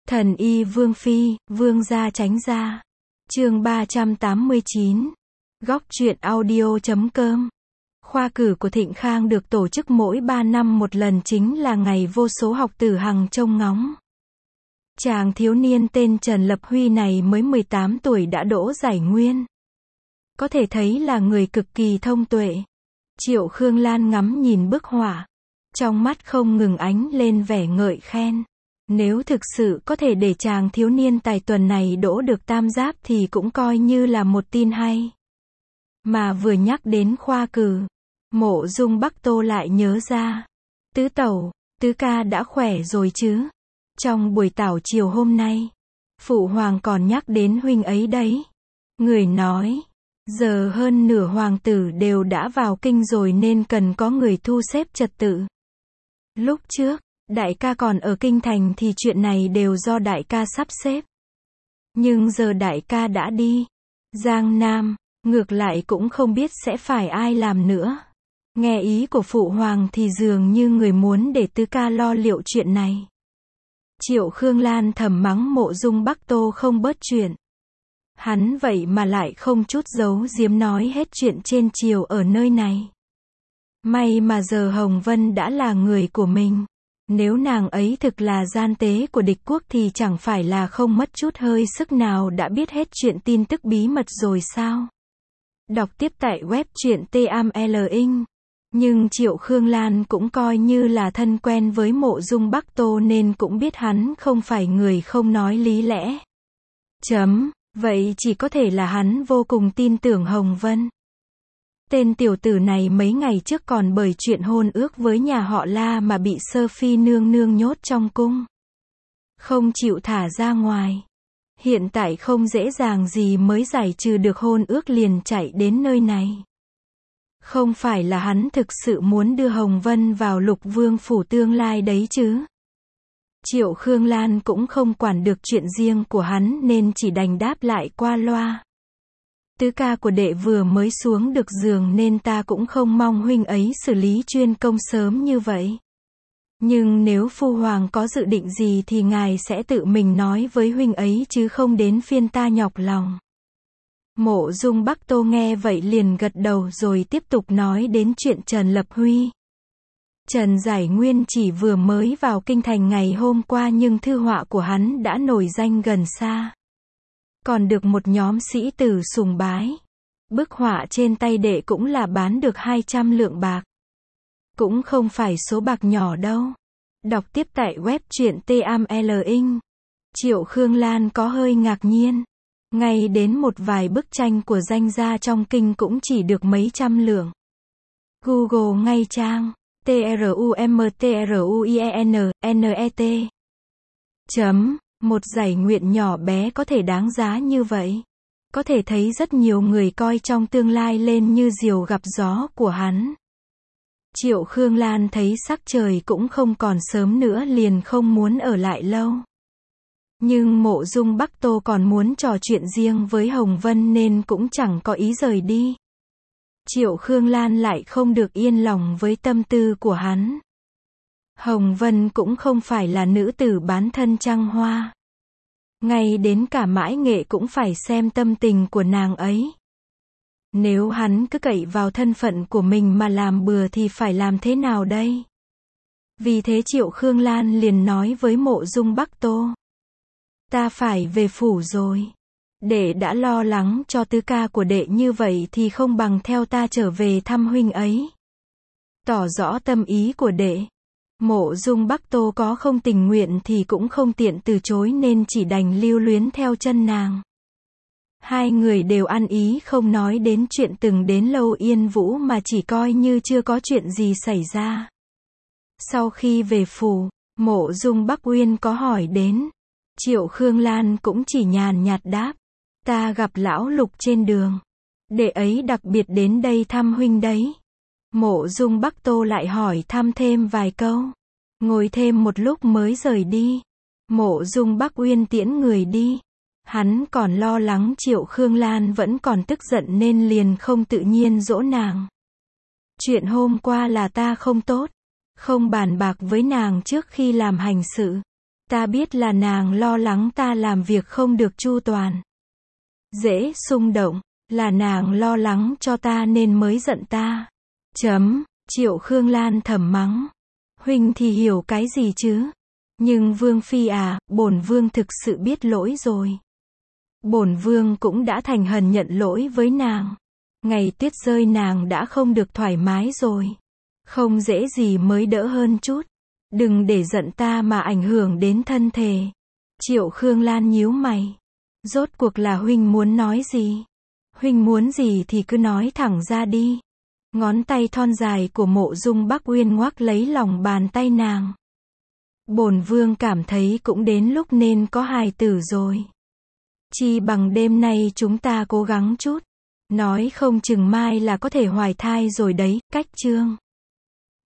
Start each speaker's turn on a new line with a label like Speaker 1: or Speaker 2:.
Speaker 1: Thần y Vương Phi, Vương gia tránh gia. Chương 389. Góc truyện audio.com. Khoa cử của Thịnh Khang được tổ chức mỗi 3 năm một lần, chính là ngày vô số học tử hằng trông ngóng. Chàng thiếu niên tên Trần Lập Huy này mới 18 tuổi đã đỗ giải nguyên. Có thể thấy là người cực kỳ thông tuệ. Triệu Khương Lan ngắm nhìn bức họa, trong mắt không ngừng ánh lên vẻ ngợi khen. Nếu thực sự có thể để chàng thiếu niên tài tuần này đỗ được tam giáp thì cũng coi như là một tin hay. Mà vừa nhắc đến khoa cử, Mộ Dung Bắc Tô lại nhớ ra. Tứ tẩu, tứ ca đã khỏe rồi chứ? Trong buổi tảo chiều hôm nay, phụ hoàng còn nhắc đến huynh ấy đấy. Người nói, giờ hơn nửa hoàng tử đều đã vào kinh rồi nên cần có người thu xếp trật tự. Lúc trước, đại ca còn ở kinh thành thì chuyện này đều do đại ca sắp xếp. Nhưng giờ đại ca đã đi Giang Nam, ngược lại cũng không biết sẽ phải ai làm nữa. Nghe ý của phụ hoàng thì dường như người muốn để tứ ca lo liệu chuyện này. Triệu Khương Lan thầm mắng Mộ Dung Bắc Tô không bớt chuyện. Hắn vậy mà lại không chút giấu giếm nói hết chuyện trên triều ở nơi này. May mà giờ Hồng Vân đã là người của mình. Nếu nàng ấy thực là gian tế của địch quốc thì chẳng phải là không mất chút hơi sức nào đã biết hết chuyện tin tức bí mật rồi sao? Đọc tiếp tại web truyện TMLing. Nhưng Triệu Khương Lan cũng coi như là thân quen với Mộ Dung Bắc Tô nên cũng biết hắn không phải người không nói lý lẽ. Vậy chỉ có thể là hắn vô cùng tin tưởng Hồng Vân. Tên tiểu tử này mấy ngày trước còn bởi chuyện hôn ước với nhà họ La mà bị Sơ Phi nương nương nhốt trong cung, không chịu thả ra ngoài. Hiện tại không dễ dàng gì mới giải trừ được hôn ước liền chạy đến nơi này. Không phải là hắn thực sự muốn đưa Hồng Vân vào Lục Vương phủ tương lai đấy chứ? Triệu Khương Lan cũng không quản được chuyện riêng của hắn nên chỉ đành đáp lại qua loa. Tứ ca của đệ vừa mới xuống được giường nên ta cũng không mong huynh ấy xử lý chuyên công sớm như vậy. Nhưng nếu phu hoàng có dự định gì thì ngài sẽ tự mình nói với huynh ấy chứ không đến phiên ta nhọc lòng. Mộ Dung Bắc Tô nghe vậy liền gật đầu rồi tiếp tục nói đến chuyện Trần Lập Huy. Trần Giải Nguyên chỉ vừa mới vào kinh thành ngày hôm qua nhưng thư họa của hắn đã nổi danh gần xa. Còn được một nhóm sĩ tử sùng bái. Bức họa trên tay đệ cũng là bán được 200 lượng bạc. Cũng không phải số bạc nhỏ đâu. Đọc tiếp tại web truyện TMLing. Triệu Khương Lan có hơi ngạc nhiên. Ngay đến một vài bức tranh của danh gia trong kinh cũng chỉ được mấy trăm lượng. Google ngay trang TRUMTRUIENNET. Một giải nguyện nhỏ bé có thể đáng giá như vậy. Có thể thấy rất nhiều người coi trong tương lai lên như diều gặp gió của hắn. Triệu Khương Lan thấy sắc trời cũng không còn sớm nữa liền không muốn ở lại lâu. Nhưng Mộ Dung Bắc Tô còn muốn trò chuyện riêng với Hồng Vân nên cũng chẳng có ý rời đi. Triệu Khương Lan lại không được yên lòng với tâm tư của hắn. Hồng Vân cũng không phải là nữ tử bán thân trăng hoa. Ngay đến cả Mãi Nghệ cũng phải xem tâm tình của nàng ấy. Nếu hắn cứ cậy vào thân phận của mình mà làm bừa thì phải làm thế nào đây? Vì thế Triệu Khương Lan liền nói với Mộ Dung Bắc Tô. Ta phải về phủ rồi. Đệ đã lo lắng cho tứ ca của đệ như vậy thì không bằng theo ta trở về thăm huynh ấy. Tỏ rõ tâm ý của đệ. Mộ Dung Bắc Tô có không tình nguyện thì cũng không tiện từ chối nên chỉ đành lưu luyến theo chân nàng. Hai người đều ăn ý không nói đến chuyện từng đến Lâu Yên Vũ mà chỉ coi như chưa có chuyện gì xảy ra. Sau khi về phủ, Mộ Dung Bắc Uyên có hỏi đến. Triệu Khương Lan cũng chỉ nhàn nhạt đáp. Ta gặp lão Lục trên đường. Đệ ấy đặc biệt đến đây thăm huynh đấy. Mộ Dung Bắc Tô lại hỏi thăm thêm vài câu. Ngồi thêm một lúc mới rời đi. Mộ Dung Bắc Uyên tiễn người đi. Hắn còn lo lắng Triệu Khương Lan vẫn còn tức giận nên liền không tự nhiên dỗ nàng. Chuyện hôm qua là ta không tốt. Không bàn bạc với nàng trước khi làm hành sự. Ta biết là nàng lo lắng ta làm việc không được chu toàn. Dễ xung động, là nàng lo lắng cho ta nên mới giận ta. Triệu Khương Lan thầm mắng. Huynh thì hiểu cái gì chứ? Nhưng Vương Phi à, bổn Vương thực sự biết lỗi rồi. Bổn Vương cũng đã thành hần nhận lỗi với nàng. Ngày tuyết rơi nàng đã không được thoải mái rồi. Không dễ gì mới đỡ hơn chút. Đừng để giận ta mà ảnh hưởng đến thân thể. Triệu Khương Lan nhíu mày. Rốt cuộc là huynh muốn nói gì? Huynh muốn gì thì cứ nói thẳng ra đi. Ngón tay thon dài của Mộ Dung Bắc Uyên ngoắc lấy lòng bàn tay nàng. Bổn Vương cảm thấy cũng đến lúc nên có hài tử rồi. Chi bằng đêm nay chúng ta cố gắng chút. Nói không chừng mai là có thể hoài thai rồi đấy, cách chương.